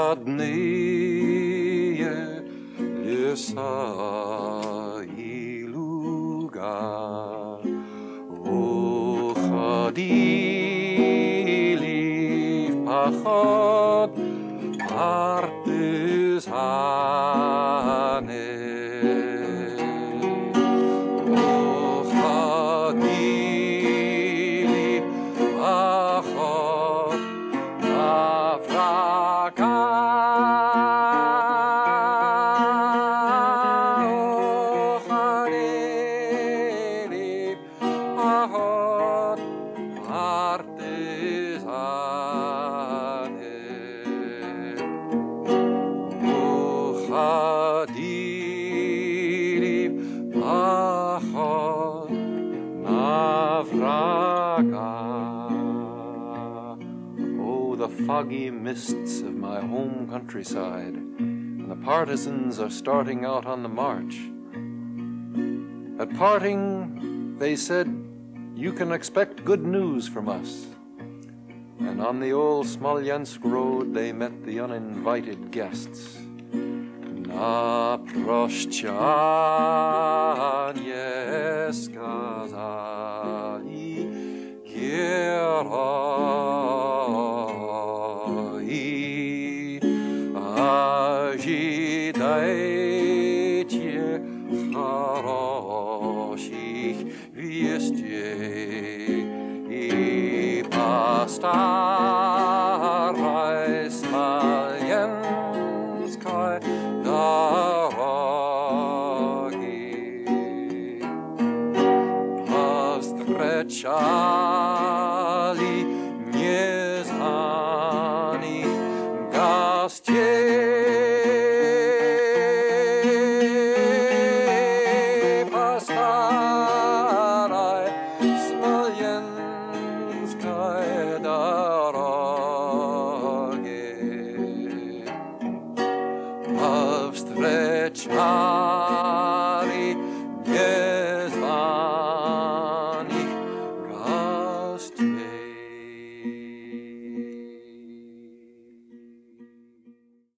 родные леса и луга уходили в поход партизаны. Уходили в поход на врага. Уходили в поход партизаны. Уходили в поход на врага. Oh, the foggy mists of my home countryside, and the partisans are starting out on the march. At parting, they said, "You can expect good news from us." And on the old Smolensk road, they met the uninvited guests. Na прощание сказали герои, ожидайте хороших вестей и постарай Смоленской дороги. Повстречали незваных гостей. Постарай Смоленской дороги. Повстречали